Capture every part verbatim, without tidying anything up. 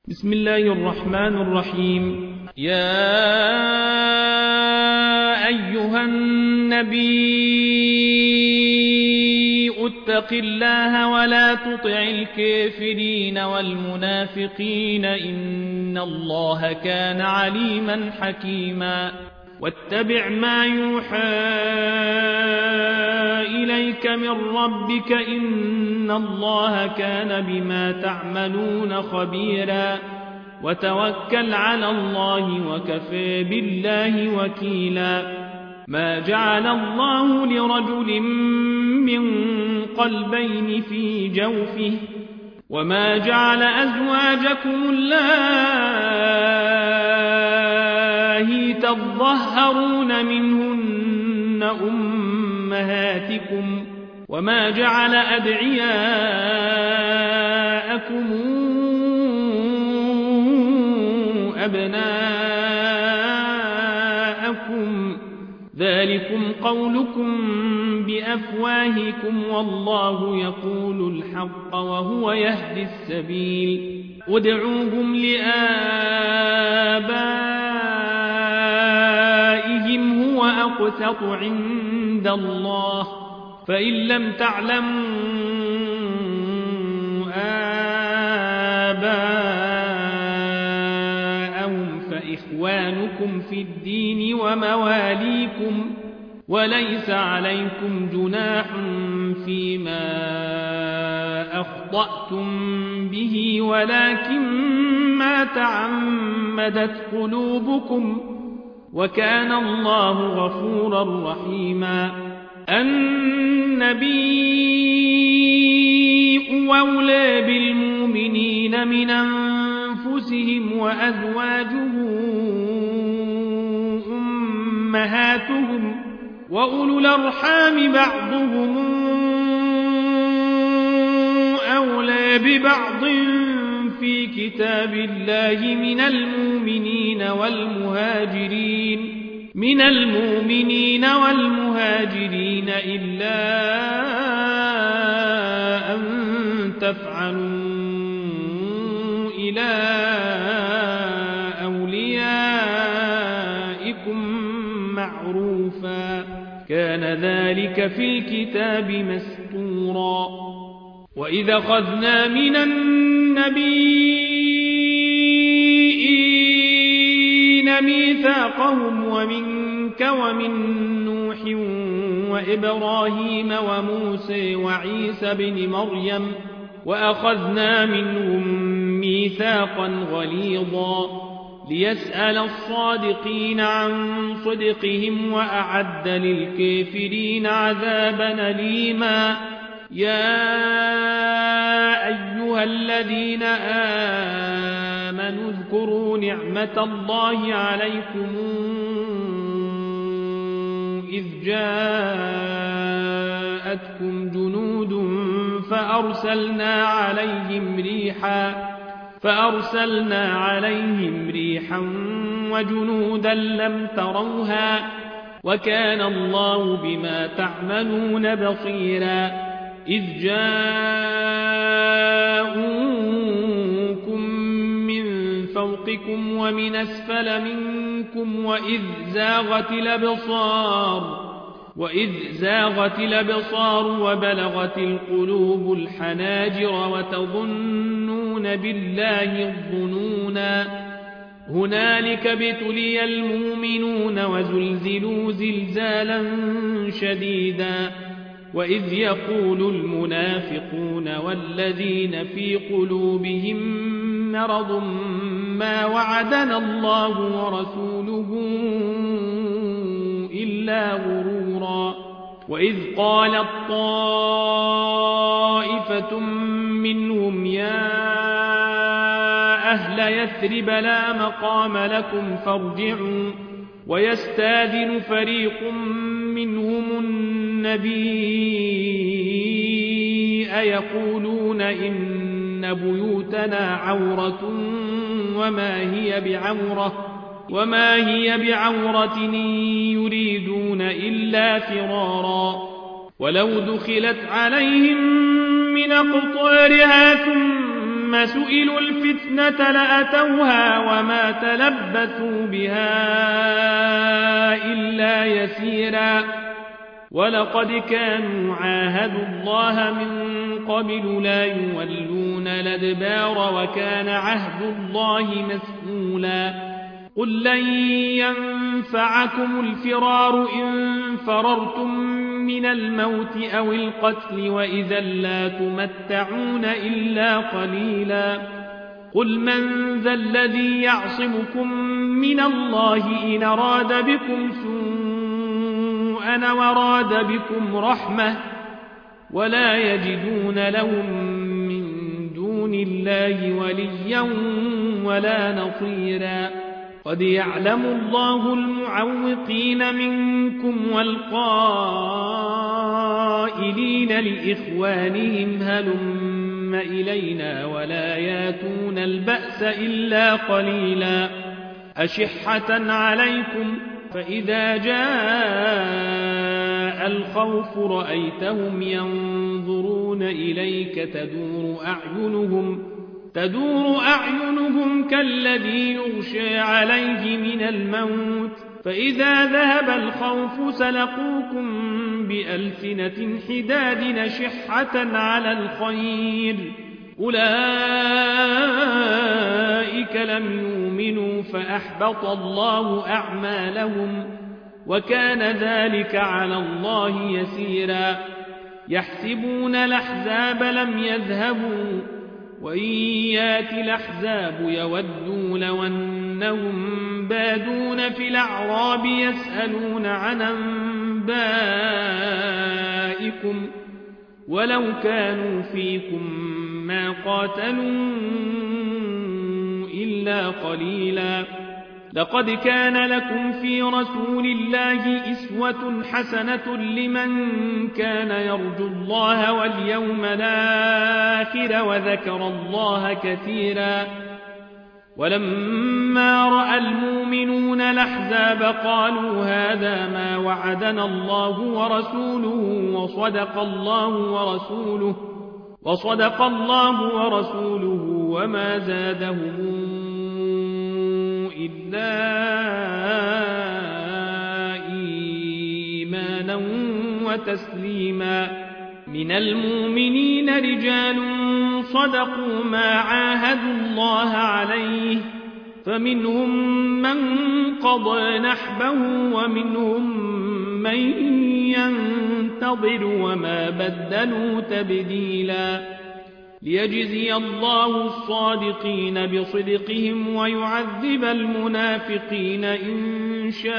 بسم الله الرحمن الرحيم. يا أيها النبي اتق الله ولا تطع الكافرين والمنافقين إن الله كان عليما حكيما. واتبع ما يوحى إليك من ربك إن الله كان بما تعملون خبيرا. وتوكل على الله وكفى بالله وكيلا. ما جعل الله لرجل من قلبين في جوفه وما جعل أزواجكم اللائي تظهرون منهن أمهاتكم وما جعل أدعياءكم أبناءكم ذلكم قولكم بأفواهكم والله يقول الحق وهو يهدي السبيل. ادعوهم لآبائهم هو أقسط عند الله فإن لم تعلموا آباءهم فإخوانكم في الدين ومواليكم وليس عليكم جناح فيما أخطأتم به ولكن ما تعمدت قلوبكم وكان الله غفورا رحيما. النبي أولى بالمؤمنين من أنفسهم وأزواجه أمهاتهم وأولو الأرحام بعضهم أولى ببعض في كتاب الله من المؤمنين والمهاجرين من المؤمنين والمهاجرين إلا أن تفعلوا إلى أوليائكم معروفا كان ذلك في الكتاب مسطورا. وإذا أخذنا من النبيين ميثاقهم ومنك ومن نوح وإبراهيم وموسى وعيسى بن مريم وأخذنا منهم ميثاقا غليظا ليسأل الصادقين عن صدقهم وأعد للكافرين عذابا أليما. يا أيها الذين آمنوا اذكروا نعمة الله عليكم إذ جاءتكم جنود فأرسلنا عليهم ريحا فأرسلنا عليهم ريحا وجنودا لم تروها وكان الله بما تعملون بصيرا. إذ جاءوكم من فوقكم ومن أسفل منكم وإذ زاغت الأبصار وإذ زاغت الأبصار وبلغت القلوب الحناجر وتظنون بالله الظنونا هنالك ابتلي المؤمنون وزلزلوا زلزالا شديدا. وإذ يقول المنافقون والذين في قلوبهم مرض ما وعدنا الله ورسوله إلا غرورا. وإذ قالت طائفة منهم يا أهل يثرب لا مقام لكم فارجعوا ويستاذن فريق منهم النبي يقولون إن بيوتنا عورة وما هي بعورة وما هي بعورة يريدون إلا فرارا. ولو دخلت عليهم من أقطارها ثم ثم سئلوا الفتنة لأتوها وما تلبثوا بها إلا يسيرا ولقد كانوا عاهدوا الله من قبل لا يولون الأدبار وكان عهد الله مسئولا قل لن ينفعكم الفرار إن فررتم من الموت أو القتل وإذا لا تمتعون إلا قليلا قل من ذا الذي يعصمكم من الله إن أراد بكم سوءا وراد بكم رحمة ولا يجدون لهم من دون الله وليا ولا نصيرا قد يعلم الله المعوقين منكم والقائلين لإخوانهم هلم إلينا ولا ياتون البأس إلا قليلا أشحة عليكم فإذا جاء الخوف رأيتهم ينظرون إليك تدور أعينهم تدور أعينهم كالذي يغشى عليه من الموت فإذا ذهب الخوف سلقوكم بألسنة حداد نشحة على الخير أولئك لم يؤمنوا فأحبط الله أعمالهم وكان ذلك على الله يسيرا يحسبون الأحزاب لم يذهبوا وإن يات الأحزاب يودوا لو أنهم بادون في الأعراب يسألون عن أنبائكم ولو كانوا فيكم ما قاتلوا إلا قليلا لقد كان لكم في رسول الله إسوة حسنة لمن كان يرجو الله واليوم الآخر وذكر الله كثيرا ولما رأى المؤمنون الأحزاب قالوا هذا ما وعدنا الله ورسوله وصدق الله ورسوله وصدق الله ورسوله وما زادهم إلا إيمانا وتسليما من المؤمنين رجال صدقوا ما عاهدوا الله عليه فمنهم من قضى نحبه ومنهم من ينتظر وما بدلوا تبديلا ليجزي الله الصادقين بصدقهم ويعذب المنافقين إن شاء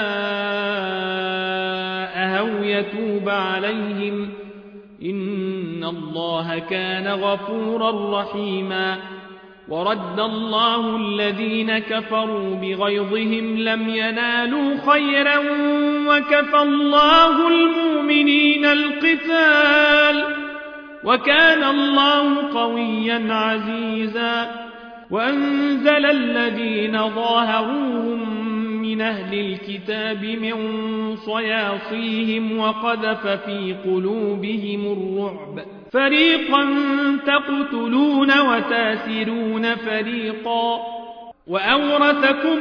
أو يتوب عليهم إن الله كان غفورا رحيما ورد الله الذين كفروا بغيظهم لم ينالوا خيرا وكفى الله المؤمنين القتال وكان الله قويا عزيزا وأنزل الذين ظاهروهم من أهل الكتاب من صياصيهم وقذف في قلوبهم الرعب فريقا تقتلون وتاسرون فريقا وأورثكم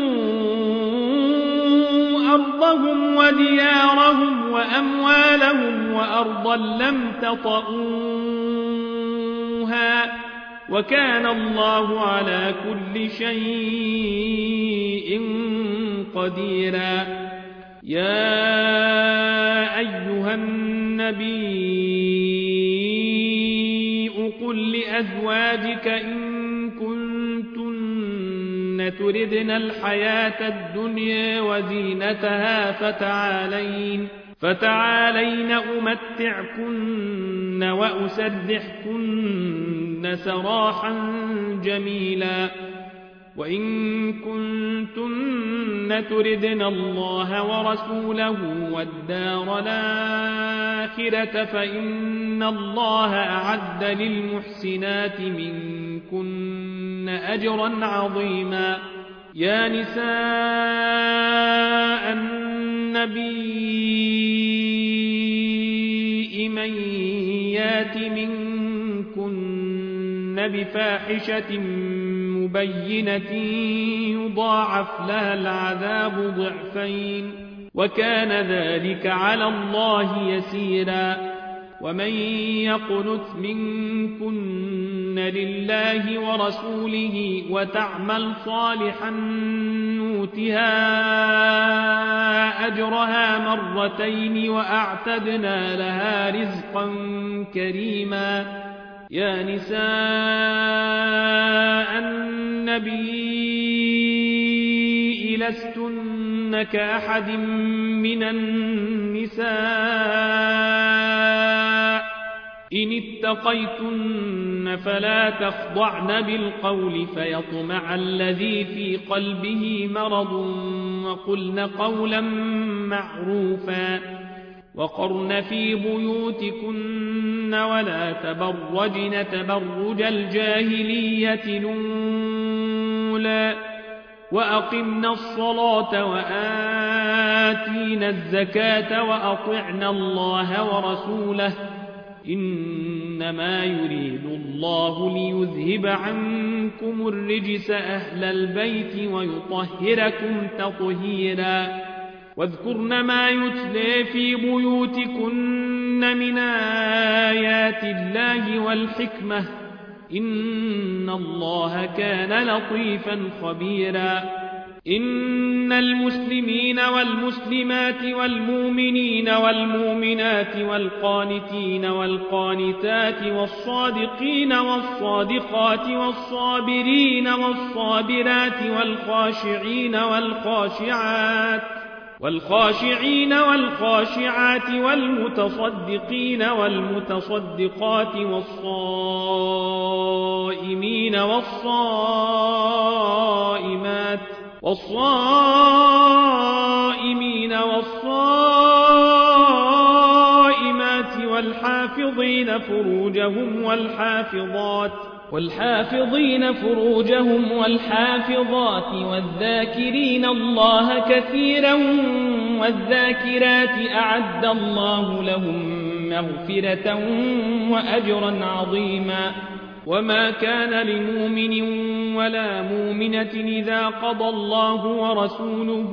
أرضهم وديارهم وأموالهم وأرضا لم تطئوها وكان الله على كل شيء قديرا يا أيها النبي قل لأزواجك إن كنتن تردن الحياة الدنيا وزينتها فتعالين فتعالين أمتعكن وأسرحكن سراحا جميلا وإن كنتن تردن الله ورسوله والدار الآخرة فإن الله أعد للمحسنات منكن أجرا عظيما يا نساء النبي من يات منكن بفاحشة مبينة يضاعف لها العذاب ضعفين وكان ذلك على الله يسيرا. ومن يقنت منكن لله ورسوله وتعمل صالحا نؤتها أجرها مرتين وأعتدنا لها رزقا كريما. يا نساء النبي لستن كأحد من النساء إن اتقيتن فلا تخضعن بالقول فيطمع الذي في قلبه مرض وقلن قولا معروفا. وقرن في بيوتكن ولا تبرجن تبرج الجاهلية الأولى وأقمنا الصلاة وآتينا الزكاة وأطعنا الله ورسوله إنما يريد الله ليذهب عنكم الرجس أهل البيت ويطهركم تطهيرا. واذكرن ما يتلى في بيوتكن من آيات الله والحكمة إن الله كان لطيفا خبيرا. إن المسلمين والمسلمات والمؤمنين والمؤمنات والقانتين والقانتات والصادقين والصادقات والصابرين والصابرات والخاشعين والخاشعات والخاشعين والخاشعات والمتصدقين والمتصدقات والصائمين والصائمات والصائمين والصائمات والحافظين فروجهم والحافظات والحافظين فروجهم والحافظات والذاكرين الله كثيرا والذاكرات أعد الله لهم مغفرة وأجرا عظيما. وما كان لمؤمن ولا مؤمنة إذا قضى الله ورسوله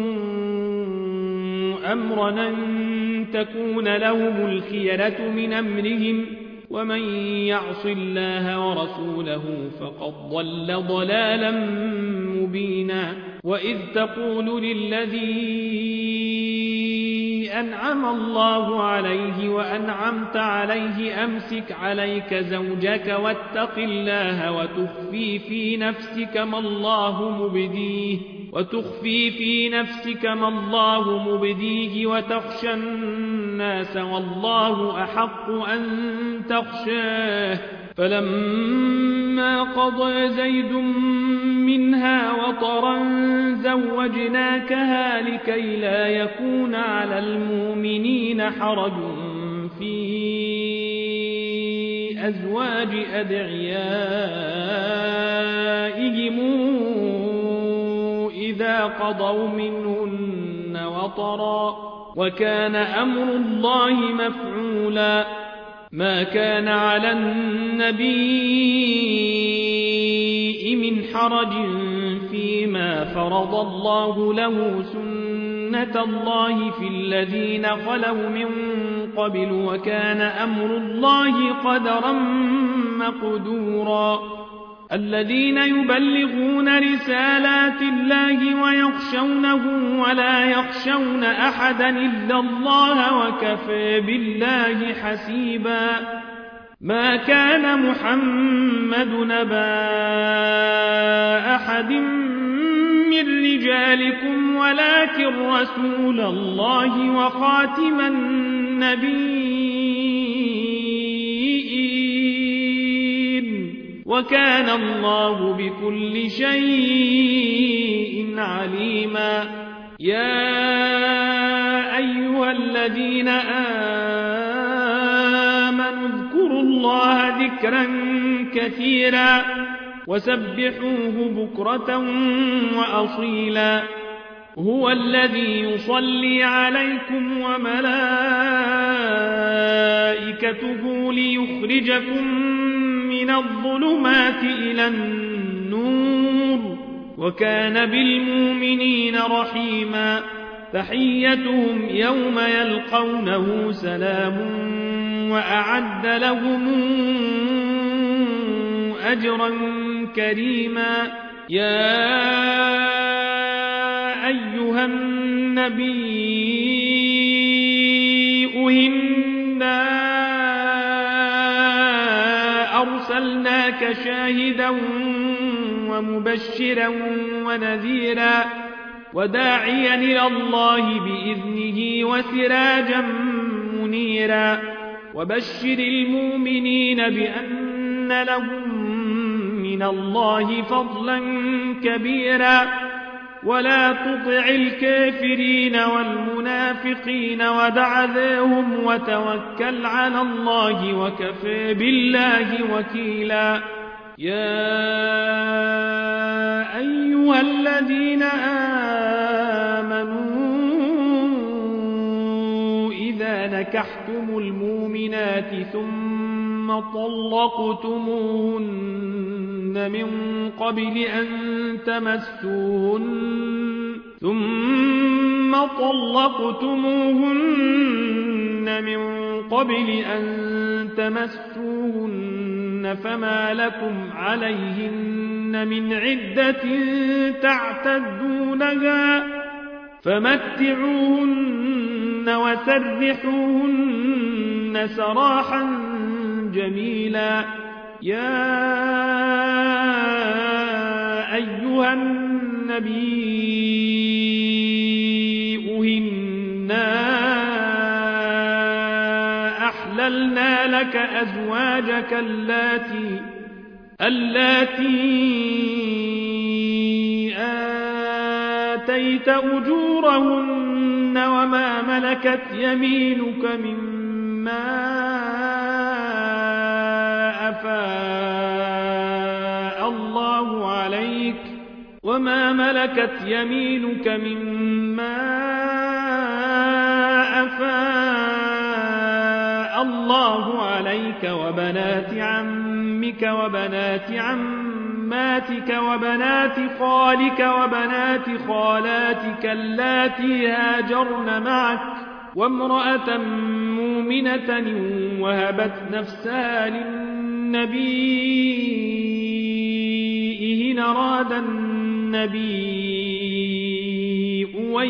أمرا أن تكون لهم الخيرة من أمرهم ومن يعص الله ورسوله فقد ضل ضلالا مبينا. وإذ تقول للذي أنعم الله عليه وأنعمت عليه أمسك عليك زوجك واتق الله وتخفي في نفسك ما الله مبديه وتخفي في نفسك ما الله مبديه وتخشى الناس والله أحق أن تخشاه. فلما قضى زيد منها وطرا زوجناكها لكي لا يكون على المؤمنين حرج في أزواج أدعيائهم إذا قضوا منهن وطرا وكان أمر الله مفعولا. ما كان على النبي من حرج فيما فرض الله له سنة الله في الذين خلوا من قبل وكان أمر الله قدرا مقدورا. الذين يبلغون رسالات الله ويخشونه ولا يخشون أحدا إلا الله وكفى بالله حسيبا. ما كان محمد نبا أحد من رجالكم ولكن رسول الله وخاتم النبيين وكان الله بكل شيء عليما. يا أيها الذين آمنوا اذكروا الله ذكرا كثيرا وسبحوه بكرة وأصيلا. هو الذي يصلي عليكم وملائكته ليخرجكم من من الظلمات إلى النور وكان بالمؤمنين رحيما تحيتهم يوم يلقونه سلام وأعد لهم أجرا كريما يا أيها النبي إنا أرسلناك شاهدا ومبشرا ونذيرا وداعيا إلى الله بإذنه وسراجا منيرا وبشر المؤمنين بأن لهم من الله فضلا كبيرا ولا تطع الكافرين والمنافقين ودع ذاهم وتوكل على الله وكفى بالله وكيلا يا أيها الذين آمنوا إذا نكحتم المؤمنات ثم طلقتموهن من قبل أن تمسوهن ثم طلقتموهن من قبل أن تمسوهن فما لكم عليهن من عدة تعتدونها فمتعوهن وسرحوهن سراحا جميلا يا أيها النبي إنا أحللنا لك أزواجك اللاتي اللاتي آتيت أجورهن وما ملكت يمينك مما أفاء الله عليك وما ملكت يمينك مما أفاء الله عليك وبنات عمك وبنات عماتك وبنات خالك وبنات خالاتك اللاتي هاجرن معك وامرأة مؤمنة وهبت نفسها للنبي إن أراد النبي أن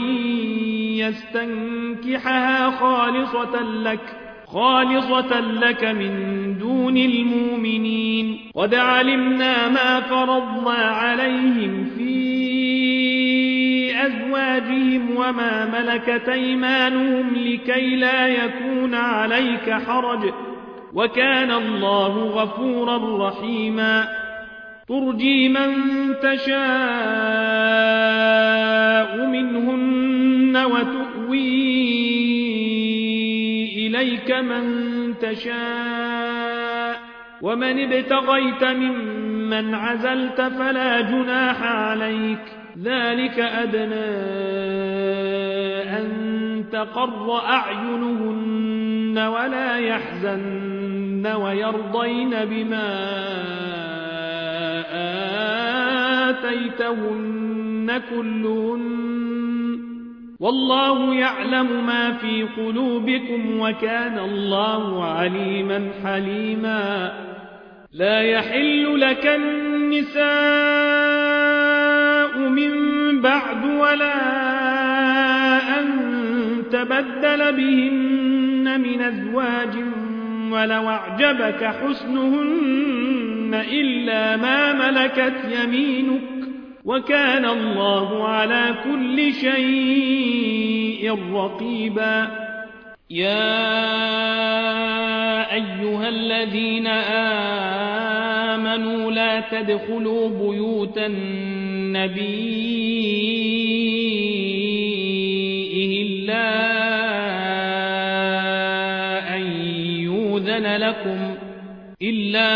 يستنكحها خالصة لك خالصة لك من دون المؤمنين قد علمنا ما فرضنا عليهم في أزواجهم وما ملكت أيمانهم لكي لا يكون عليك حرج وكان الله غفورا رحيما ترجي من تشاء منهن وتؤوي إليك من تشاء ومن ابتغيت ممن عزلت فلا جناح عليك ذلك أدنى أن تقر أعينهن ولا يحزن ويرضين بما آتيتهن كلهن والله يعلم ما في قلوبكم وكان الله عليما حليما لا يحل لك النساء من بعد ولا أن تبدل بهن من أزواج ولو أعجبك حسنهن إلا ما ملكت يمينك وكان الله على كل شيء رقيبا يا أيها الذين آمنوا لا تدخلوا بيوت النبي إلا أن يؤذن لكم إلا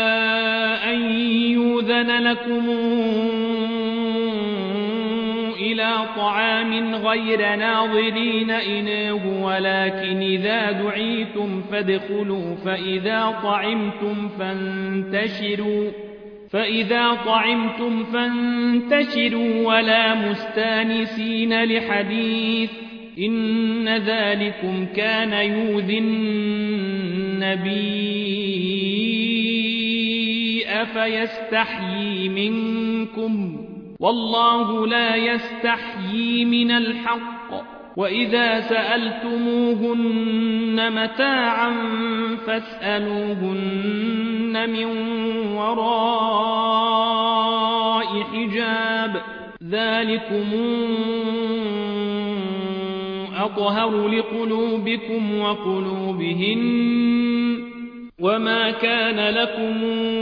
أن يؤذن لكم إلى طعام غير ناظرين إناه ولكن إذا دعيتم فادخلوا فإذا طعمتم فانتشروا فإذا طعمتم فانتشروا ولا مستانسين لحديث إن ذلكم كان يؤذي النبي أفيستحيي منكم والله لا يستحيي من الحق وإذا سألتموهن متاعا فاسألوهن من وراء حجاب ذلكم أطهر لقلوبكم وقلوبهن وما كان لكم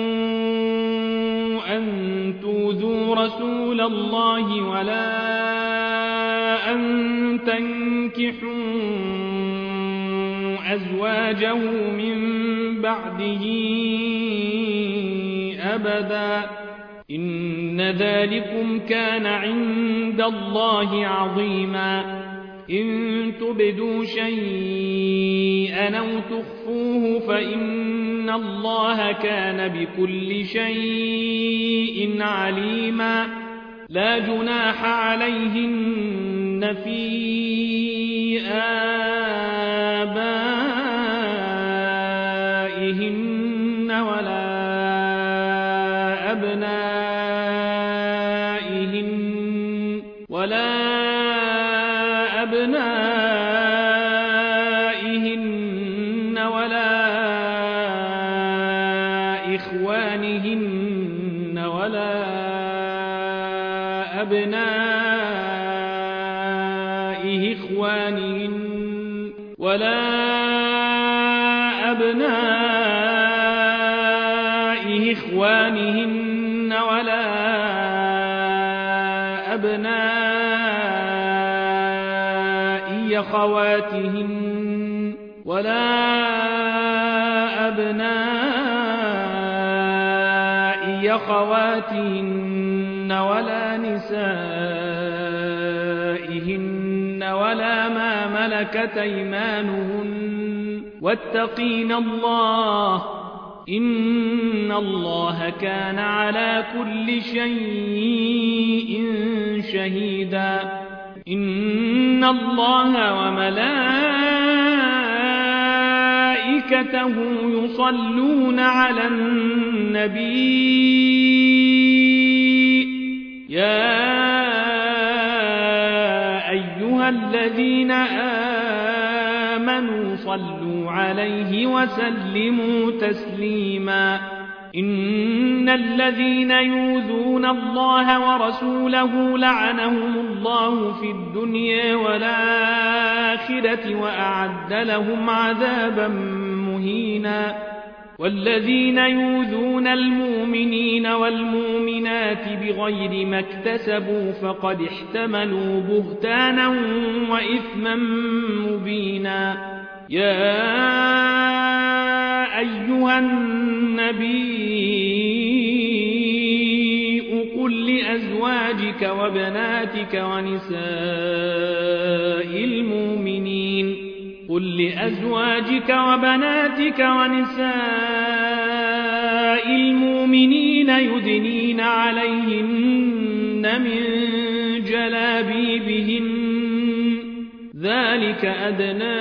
أن تؤذوا رسول الله ولا أن تنكحوا أزواجه من بعده أبدا إن ذلكم كان عند الله عظيما إن تبدوا شيئا أو تخفوه فإن الله كان بكل شيء عليما لا جناح عليهن في آبائهن ولا أبنائهن ولا أبنائهن ولا إخوانهن ولا أبناء إخوانهن ولا أبناء إخوانهن ولا أبناء أخواتهن ولا أبناء أخواتهن ولا نسائهن ولا ما ملكت أيمانهن واتقين الله إن الله كان على كل شيء شهيدا إن الله وملائكته يصلون على النبي يا أيها الذين آمنوا صلوا عليه وسلموا تسليما إن الذين يؤذون الله ورسوله لعنهم الله في الدنيا والآخرة وأعد لهم عذابا مهينا والذين يؤذون المؤمنين والمؤمنات بغير ما اكتسبوا فقد احتملوا بهتانا وإثما مبينا يا أيها النبي قل لأزواجك وبناتك ونساء المؤمنين قل لأزواجك وبناتك ونساء المؤمنين يدنين عليهن من جلابيبهن ذلك أدنى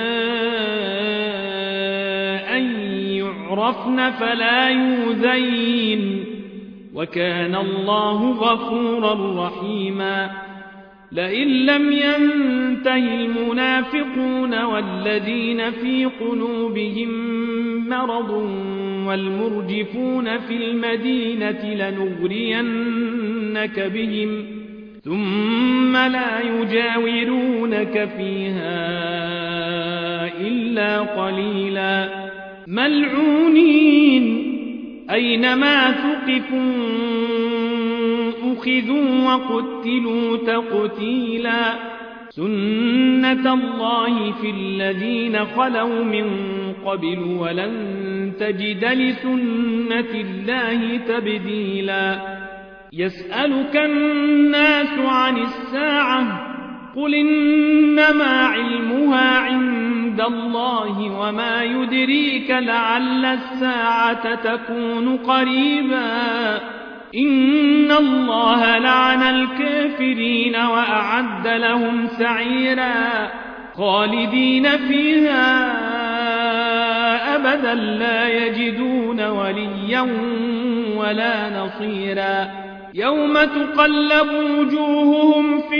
أن يعرفن فلا يؤذين وكان الله غفورا رحيما لئن لم ينته المنافقون والذين في قلوبهم مرض والمرجفون في المدينة لنغرينك بهم ثم لا يجاورونك فيها إلا قليلا ملعونين أينما ثقفوا أخذوا وقتلوا تقتيلا سنة الله في الذين خلوا من قبل ولن تجد لسنة الله تبديلا يسألك الناس عن الساعة قل إنما علمها عند الله وما يدريك لعل الساعة تكون قريبا إن الله لعن الكافرين وأعد لهم سعيرا خالدين فيها أبدا لا يجدون وليا ولا نصيرا يوم تقلب وجوههم في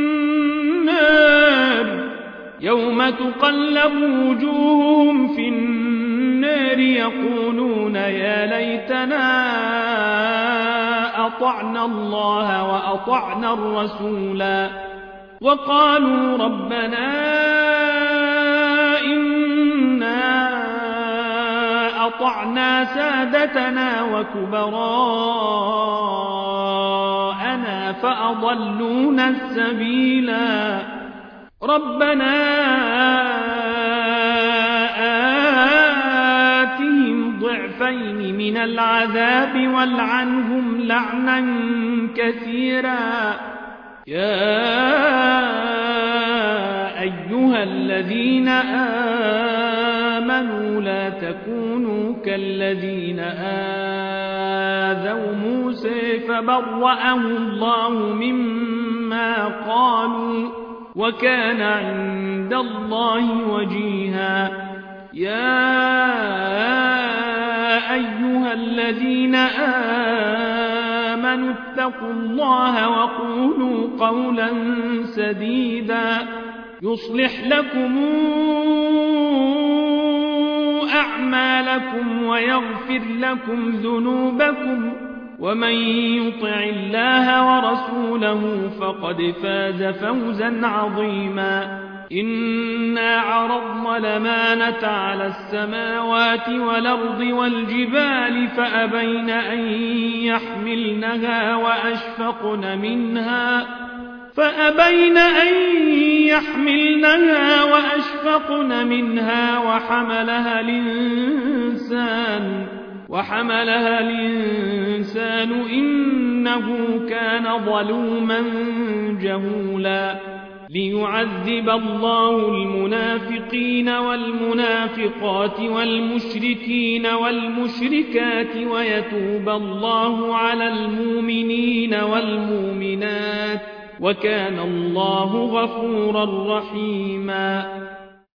النار يوم تقلب وجوههم في النار يقولون يا ليتنا أطعنا الله وأطعنا الرسولا وقالوا ربنا إنا أطعنا سادتنا وكبراءنا فأضلونا السبيلا ربنا آتهم ضعفين من العذاب والعنهم لعنا كثيرا يا أيها الذين آمنوا لا تكونوا كالذين آذوا موسى فبرأه الله مما قالوا وكان عند الله وجيها يا أيها الذين آمنوا اتقوا الله وقولوا قولا سديدا يصلح لكم أعمالكم ويغفر لكم ذنوبكم ومن يطع الله ورسوله فقد فاز فوزا عظيما إنا عرضنا الأمانة على السماوات والأرض والجبال فأبين أن يحملنها وأشفقن منها فأبين أن يحملنها وأشفقن منها وحملها الإنسان وحملها الإنسان إنه كان ظلوما جهولا ليعذب الله المنافقين والمنافقات والمشركين والمشركات ويتوب الله على المؤمنين والمؤمنات وكان الله غفورا رحيما